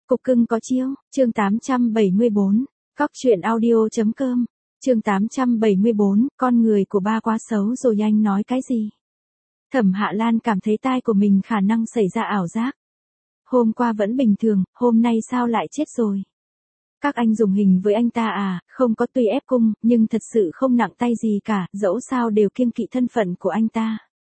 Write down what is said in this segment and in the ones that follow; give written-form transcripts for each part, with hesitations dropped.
Cục cưng có chiêu, chương 874, Cóc truyện audio.com, chương 874, con người của ba quá xấu rồi anh nói cái gì? Thẩm Hạ Lan cảm thấy tai của mình khả năng xảy ra ảo giác. Hôm qua vẫn bình thường, hôm nay sao lại chết rồi? Các anh dùng hình với anh ta à, không có tùy ép cung, nhưng thật sự không nặng tay gì cả, dẫu sao đều kiêng kỵ thân phận của anh ta.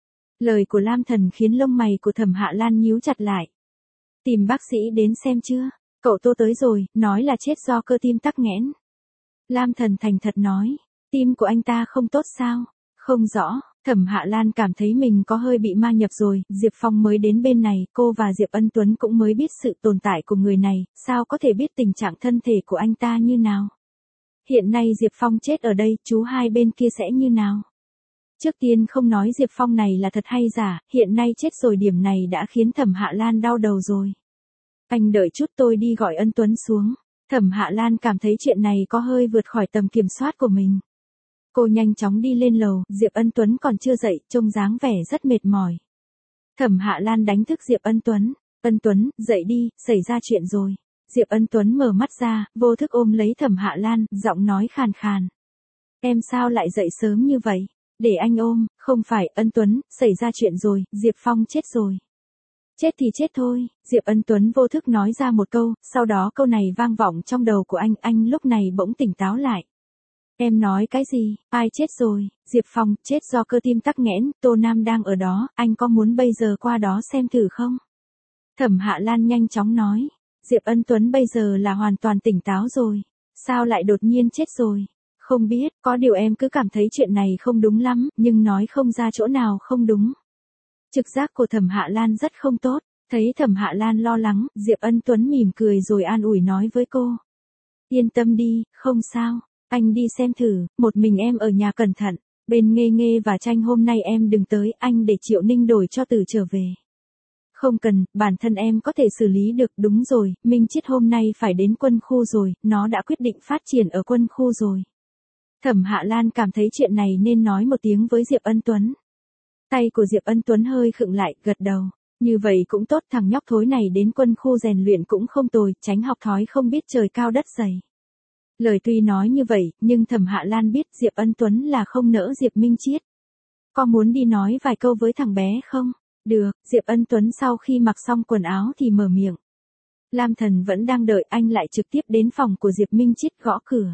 Lời của Lam Thần khiến lông mày của Thẩm Hạ Lan nhíu chặt lại. Tìm bác sĩ đến xem chưa? Cậu Tô tới rồi, nói là chết do cơ tim tắc nghẽn. Lam Thần thành thật nói, tim của anh ta không tốt sao? Không rõ, Thẩm Hạ Lan cảm thấy mình có hơi bị ma nhập rồi, Diệp Phong mới đến bên này, cô và Diệp Ân Tuấn cũng mới biết sự tồn tại của người này, sao có thể biết tình trạng thân thể của anh ta như nào? Hiện nay Diệp Phong chết ở đây, chú hai bên kia sẽ như nào? Trước tiên không nói Diệp Phong này là thật hay giả, hiện nay chết rồi điểm này đã khiến Thẩm Hạ Lan đau đầu rồi. Anh đợi chút tôi đi gọi Ân Tuấn xuống. Thẩm Hạ Lan cảm thấy chuyện này có hơi vượt khỏi tầm kiểm soát của mình. Cô nhanh chóng đi lên lầu, Diệp Ân Tuấn còn chưa dậy, trông dáng vẻ rất mệt mỏi. Thẩm Hạ Lan đánh thức Diệp Ân Tuấn. Ân Tuấn, dậy đi, xảy ra chuyện rồi. Diệp Ân Tuấn mở mắt ra, vô thức ôm lấy Thẩm Hạ Lan, giọng nói khàn khàn. Em sao lại dậy sớm như vậy? Để anh ôm, không phải, Ân Tuấn, xảy ra chuyện rồi, Diệp Phong chết rồi. Chết thì chết thôi, Diệp Ân Tuấn vô thức nói ra một câu, sau đó câu này vang vọng trong đầu của anh lúc này bỗng tỉnh táo lại. Em nói cái gì, ai chết rồi, Diệp Phong, chết do cơ tim tắc nghẽn, Tô Nam đang ở đó, anh có muốn bây giờ qua đó xem thử không? Thẩm Hạ Lan nhanh chóng nói, Diệp Ân Tuấn bây giờ là hoàn toàn tỉnh táo rồi, sao lại đột nhiên chết rồi? Không biết, có điều em cứ cảm thấy chuyện này không đúng lắm, nhưng nói không ra chỗ nào không đúng. Trực giác của Thẩm Hạ Lan rất không tốt, thấy Thẩm Hạ Lan lo lắng, Diệp Ân Tuấn mỉm cười rồi an ủi nói với cô. Yên tâm đi, không sao, anh đi xem thử, một mình em ở nhà cẩn thận, bên Nghê Nghê và Tranh hôm nay em đừng tới, anh để Triệu Ninh đổi cho Từ trở về. Không cần, bản thân em có thể xử lý được, đúng rồi, Minh Chiết hôm nay phải đến quân khu rồi, nó đã quyết định phát triển ở quân khu rồi. Thẩm Hạ Lan cảm thấy chuyện này nên nói một tiếng với Diệp Ân Tuấn. Tay của Diệp Ân Tuấn hơi khựng lại, gật đầu. Như vậy cũng tốt, thằng nhóc thối này đến quân khu rèn luyện cũng không tồi, tránh học thói không biết trời cao đất dày. Lời tuy nói như vậy, nhưng Thẩm Hạ Lan biết Diệp Ân Tuấn là không nỡ Diệp Minh Chiết. Có muốn đi nói vài câu với thằng bé không? Được, Diệp Ân Tuấn sau khi mặc xong quần áo thì mở miệng. Lam Thần vẫn đang đợi, anh lại trực tiếp đến phòng của Diệp Minh Chiết gõ cửa.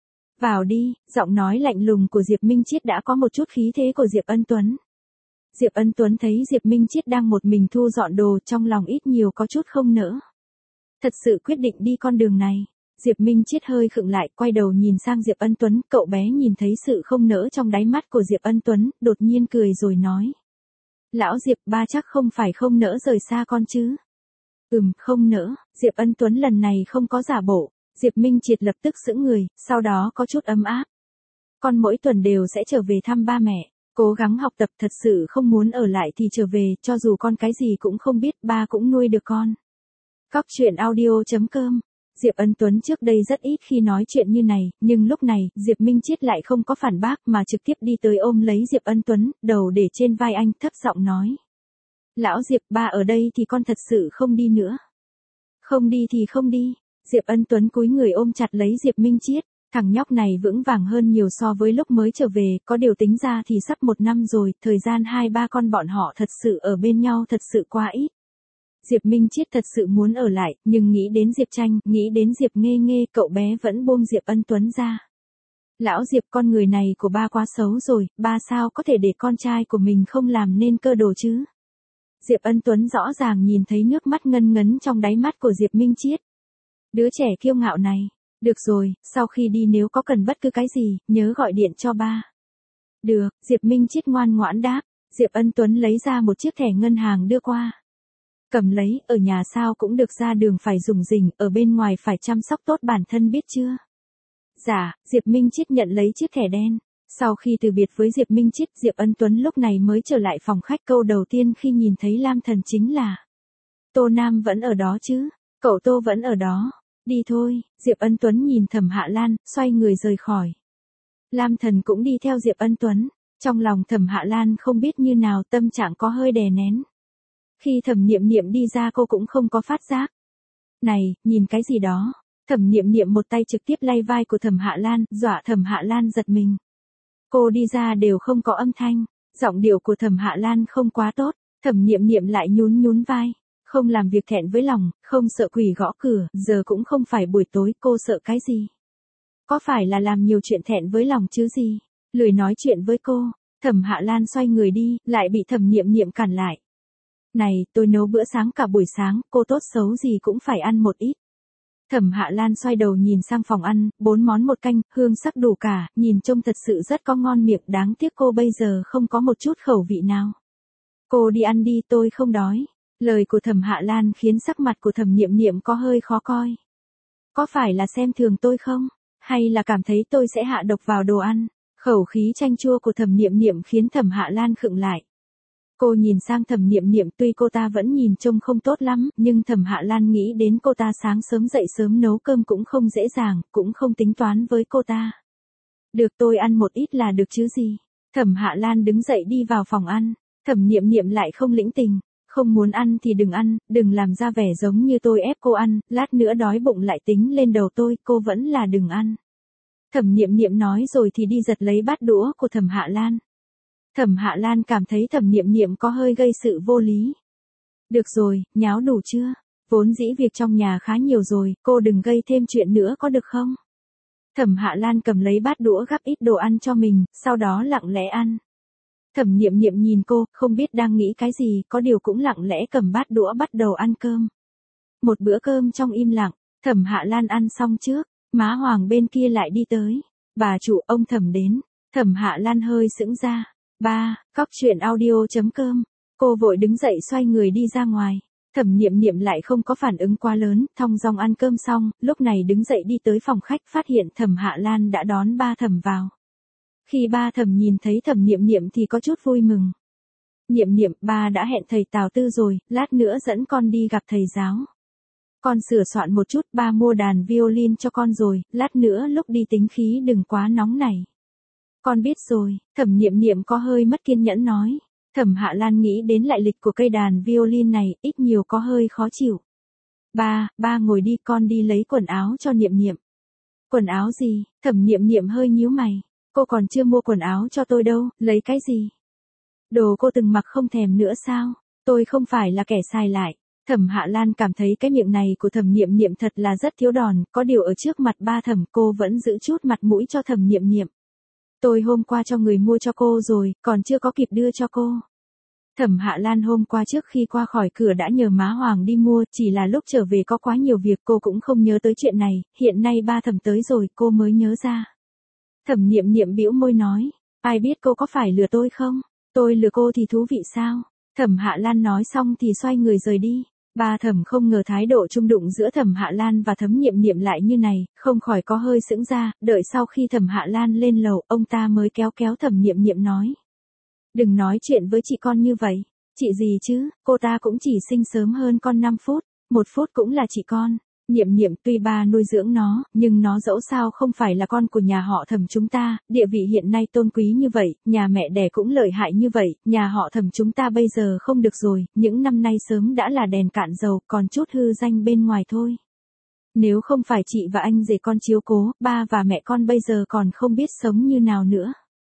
Vào đi, giọng nói lạnh lùng của Diệp Minh Chiết đã có một chút khí thế của Diệp Ân Tuấn. Diệp Ân Tuấn thấy Diệp Minh Chiết đang một mình thu dọn đồ, trong lòng ít nhiều có chút không nỡ. Thật sự quyết định đi con đường này. Diệp Minh Chiết hơi khựng lại, quay đầu nhìn sang Diệp Ân Tuấn, cậu bé nhìn thấy sự không nỡ trong đáy mắt của Diệp Ân Tuấn, đột nhiên cười rồi nói. Lão Diệp, ba chắc không phải không nỡ rời xa con chứ? Không nỡ, Diệp Ân Tuấn lần này không có giả bộ. Diệp Minh Triệt lập tức sững người, sau đó có chút ấm áp. Con mỗi tuần đều sẽ trở về thăm ba mẹ, cố gắng học tập, thật sự không muốn ở lại thì trở về, cho dù con cái gì cũng không biết, ba cũng nuôi được con. Cóc truyện audio.com. Diệp Ân Tuấn trước đây rất ít khi nói chuyện như này, nhưng lúc này, Diệp Minh Triết lại không có phản bác mà trực tiếp đi tới ôm lấy Diệp Ân Tuấn, đầu để trên vai anh, thấp giọng nói. Lão Diệp, ba ở đây thì con thật sự không đi nữa. Không đi thì không đi. Diệp Ân Tuấn cúi người ôm chặt lấy Diệp Minh Chiết, thằng nhóc này vững vàng hơn nhiều so với lúc mới trở về, có điều tính ra thì sắp 1 năm rồi, thời gian 2-3 con bọn họ thật sự ở bên nhau thật sự quá ít. Diệp Minh Chiết thật sự muốn ở lại, nhưng nghĩ đến Diệp Tranh, nghĩ đến Diệp Nghê Nghê, cậu bé vẫn buông Diệp Ân Tuấn ra. Lão Diệp, con người này của ba quá xấu rồi, ba sao có thể để con trai của mình không làm nên cơ đồ chứ? Diệp Ân Tuấn rõ ràng nhìn thấy nước mắt ngân ngấn trong đáy mắt của Diệp Minh Chiết. Đứa trẻ kiêu ngạo này, được rồi, sau khi đi nếu có cần bất cứ cái gì, nhớ gọi điện cho ba. Được, Diệp Minh Chiết ngoan ngoãn đáp, Diệp Ân Tuấn lấy ra một chiếc thẻ ngân hàng đưa qua. Cầm lấy, ở nhà sao cũng được, ra đường phải rủng rỉnh, ở bên ngoài phải chăm sóc tốt bản thân biết chưa? Dạ, Diệp Minh Chiết nhận lấy chiếc thẻ đen. Sau khi từ biệt với Diệp Minh Chiết, Diệp Ân Tuấn lúc này mới trở lại phòng khách, câu đầu tiên khi nhìn thấy Lam Thần chính là. Tô Nam vẫn ở đó chứ? Cậu Tô vẫn ở đó. Đi thôi, Diệp Ân Tuấn nhìn Thẩm Hạ Lan, xoay người rời khỏi. Lam Thần cũng đi theo Diệp Ân Tuấn, trong lòng Thẩm Hạ Lan không biết như nào, tâm trạng có hơi đè nén. Khi Thẩm Niệm Niệm đi ra cô cũng không có phát giác. Này, nhìn cái gì đó? Thẩm Niệm Niệm một tay trực tiếp lay vai của Thẩm Hạ Lan, dọa Thẩm Hạ Lan giật mình. Cô đi ra đều không có âm thanh, giọng điệu của Thẩm Hạ Lan không quá tốt, Thẩm Niệm Niệm lại nhún nhún vai, không làm việc thẹn với lòng, không sợ quỷ gõ cửa, giờ cũng không phải buổi tối, cô sợ cái gì? Có phải là làm nhiều chuyện thẹn với lòng chứ gì? Lười nói chuyện với cô, Thẩm Hạ Lan xoay người đi, lại bị Thẩm Niệm Niệm cản lại. Này, tôi nấu bữa sáng cả buổi sáng, cô tốt xấu gì cũng phải ăn một ít. Thẩm Hạ Lan xoay đầu nhìn sang phòng ăn, 4 món một canh, hương sắc đủ cả, nhìn trông thật sự rất có ngon miệng, đáng tiếc cô bây giờ không có một chút khẩu vị nào. Cô đi ăn đi, tôi không đói. Lời của Thẩm Hạ Lan khiến sắc mặt của Thẩm Niệm Niệm có hơi khó coi. Có phải là xem thường tôi không? Hay là cảm thấy tôi sẽ hạ độc vào đồ ăn? Khẩu khí chanh chua của Thẩm Niệm Niệm khiến Thẩm Hạ Lan khựng lại. Cô nhìn sang Thẩm Niệm Niệm, tuy cô ta vẫn nhìn trông không tốt lắm, nhưng Thẩm Hạ Lan nghĩ đến cô ta sáng sớm dậy sớm nấu cơm cũng không dễ dàng, cũng không tính toán với cô ta. Được, tôi ăn một ít là được chứ gì. Thẩm Hạ Lan đứng dậy đi vào phòng ăn, Thẩm Niệm Niệm lại không lĩnh tình. Không muốn ăn thì đừng ăn, đừng làm ra vẻ giống như tôi ép cô ăn, lát nữa đói bụng lại tính lên đầu tôi, cô vẫn là đừng ăn. Thẩm Niệm Niệm nói rồi thì đi giật lấy bát đũa của Thẩm Hạ Lan. Thẩm Hạ Lan cảm thấy Thẩm Niệm Niệm có hơi gây sự vô lý. Được rồi, nháo đủ chưa? Vốn dĩ việc trong nhà khá nhiều rồi, cô đừng gây thêm chuyện nữa có được không? Thẩm Hạ Lan cầm lấy bát đũa gắp ít đồ ăn cho mình, sau đó lặng lẽ ăn. Thẩm Niệm Niệm nhìn cô, không biết đang nghĩ cái gì, có điều cũng lặng lẽ cầm bát đũa bắt đầu ăn cơm. Một bữa cơm trong im lặng, Thẩm Hạ Lan ăn xong trước, má Hoàng bên kia lại đi tới. Bà chủ, ông Thẩm đến. Thẩm Hạ Lan hơi sững ra. Ba, cóc truyện audio.com. Cô vội đứng dậy xoay người đi ra ngoài. Thẩm Niệm Niệm lại không có phản ứng quá lớn, thong dong ăn cơm xong, lúc này đứng dậy đi tới phòng khách, phát hiện Thẩm Hạ Lan đã đón ba Thẩm vào. Khi ba Thẩm nhìn thấy Thẩm Niệm Niệm thì có chút vui mừng. Niệm Niệm, ba đã hẹn thầy Tào Tư rồi, lát nữa dẫn con đi gặp thầy giáo. Con sửa soạn một chút, ba mua đàn violin cho con rồi, lát nữa lúc đi tính khí đừng quá nóng này. Con biết rồi, Thẩm Niệm Niệm có hơi mất kiên nhẫn nói. Thẩm Hạ Lan nghĩ đến lại lịch của cây đàn violin này, ít nhiều có hơi khó chịu. Ba ngồi đi, con đi lấy quần áo cho Niệm Niệm. Quần áo gì? Thẩm Niệm Niệm hơi nhíu mày. Cô còn chưa mua quần áo cho tôi đâu, lấy cái gì? Đồ cô từng mặc không thèm nữa sao? Tôi không phải là kẻ xài lại. Thẩm Hạ Lan cảm thấy cái miệng này của Thẩm Niệm Niệm thật là rất thiếu đòn, có điều ở trước mặt ba Thẩm cô vẫn giữ chút mặt mũi cho Thẩm Niệm Niệm. Tôi hôm qua cho người mua cho cô rồi, còn chưa có kịp đưa cho cô. Thẩm Hạ Lan hôm qua trước khi qua khỏi cửa đã nhờ má Hoàng đi mua, chỉ là lúc trở về có quá nhiều việc cô cũng không nhớ tới chuyện này, hiện nay ba Thẩm tới rồi cô mới nhớ ra. Thẩm Niệm Niệm bĩu môi nói, ai biết cô có phải lừa tôi không? Tôi lừa cô thì thú vị sao? Thẩm Hạ Lan nói xong thì xoay người rời đi. Ba Thẩm không ngờ thái độ chung đụng giữa Thẩm Hạ Lan và Thẩm Niệm Niệm lại như này, không khỏi có hơi sững ra, đợi sau khi Thẩm Hạ Lan lên lầu, ông ta mới kéo Thẩm Niệm Niệm nói. Đừng nói chuyện với chị con như vậy. Chị gì chứ, cô ta cũng chỉ sinh sớm hơn con 5 phút, 1 phút cũng là chị con. Niệm Niệm, tuy ba nuôi dưỡng nó, nhưng nó dẫu sao không phải là con của nhà họ Thẩm chúng ta, địa vị hiện nay tôn quý như vậy, nhà mẹ đẻ cũng lợi hại như vậy, nhà họ Thẩm chúng ta bây giờ không được rồi, những năm nay sớm đã là đèn cạn dầu, còn chút hư danh bên ngoài thôi. Nếu không phải chị và anh rể con chiếu cố, ba và mẹ con bây giờ còn không biết sống như nào nữa.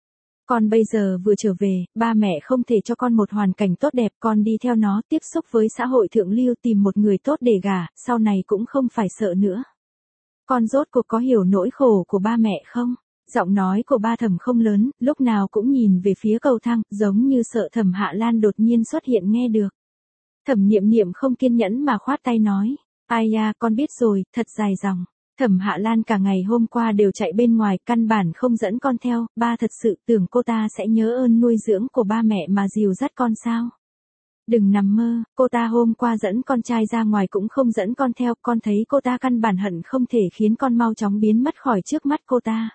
Con bây giờ vừa trở về, ba mẹ không thể cho con một hoàn cảnh tốt đẹp, con đi theo nó tiếp xúc với xã hội thượng lưu tìm một người tốt để gả, sau này cũng không phải sợ nữa. Con rốt cuộc có hiểu nỗi khổ của ba mẹ không? Giọng nói của ba Thẩm không lớn, lúc nào cũng nhìn về phía cầu thang, giống như sợ Thẩm Hạ Lan đột nhiên xuất hiện nghe được. Thẩm Niệm Niệm không kiên nhẫn mà khoát tay nói, ai da, con biết rồi, thật dài dòng. Thẩm Hạ Lan cả ngày hôm qua đều chạy bên ngoài, căn bản không dẫn con theo, ba thật sự tưởng cô ta sẽ nhớ ơn nuôi dưỡng của ba mẹ mà dìu dắt con sao? Đừng nằm mơ, cô ta hôm qua dẫn con trai ra ngoài cũng không dẫn con theo, con thấy cô ta căn bản hận không thể khiến con mau chóng biến mất khỏi trước mắt cô ta.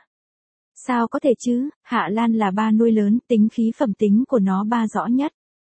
Sao có thể chứ, Hạ Lan là ba nuôi lớn, tính khí phẩm tính của nó ba rõ nhất.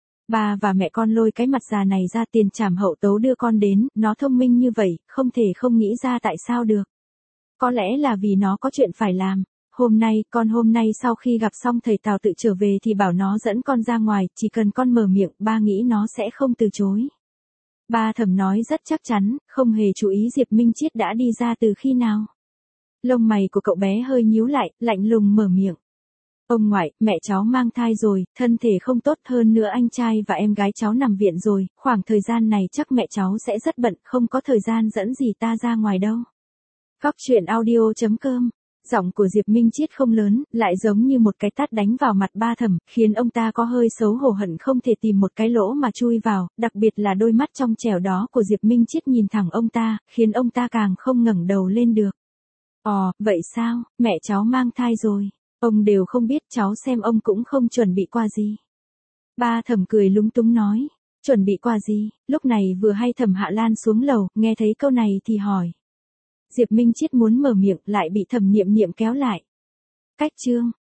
Ba và mẹ con lôi cái mặt già này ra tiền trảm hậu tấu đưa con đến, nó thông minh như vậy, không thể không nghĩ ra tại sao được. Có lẽ là vì nó có chuyện phải làm. Hôm nay sau khi gặp xong thầy Tào tự trở về thì bảo nó dẫn con ra ngoài, chỉ cần con mở miệng, ba nghĩ nó sẽ không từ chối. Ba Thẩm nói rất chắc chắn, không hề chú ý Diệp Minh Chiết đã đi ra từ khi nào. Lông mày của cậu bé hơi nhíu lại, lạnh lùng mở miệng. Ông ngoại, mẹ cháu mang thai rồi, thân thể không tốt, hơn nữa anh trai và em gái cháu nằm viện rồi, khoảng thời gian này chắc mẹ cháu sẽ rất bận, không có thời gian dẫn gì ta ra ngoài đâu. Cóc truyện audio.com. Giọng của Diệp Minh Chiết không lớn, lại giống như một cái tát đánh vào mặt Ba Thẩm, khiến ông ta có hơi xấu hổ hận không thể tìm một cái lỗ mà chui vào, đặc biệt là đôi mắt trong trẻo đó của Diệp Minh Chiết nhìn thẳng ông ta, khiến ông ta càng không ngẩng đầu lên được. Vậy sao, mẹ cháu mang thai rồi. Ông đều không biết, cháu xem ông cũng không chuẩn bị quà gì. Ba Thẩm cười lúng túng nói. Chuẩn bị quà gì? Lúc này vừa hay Thẩm Hạ Lan xuống lầu, nghe thấy câu này thì hỏi. Diệp Minh Chiết muốn mở miệng lại bị Thẩm Niệm Niệm kéo lại. Cách chương.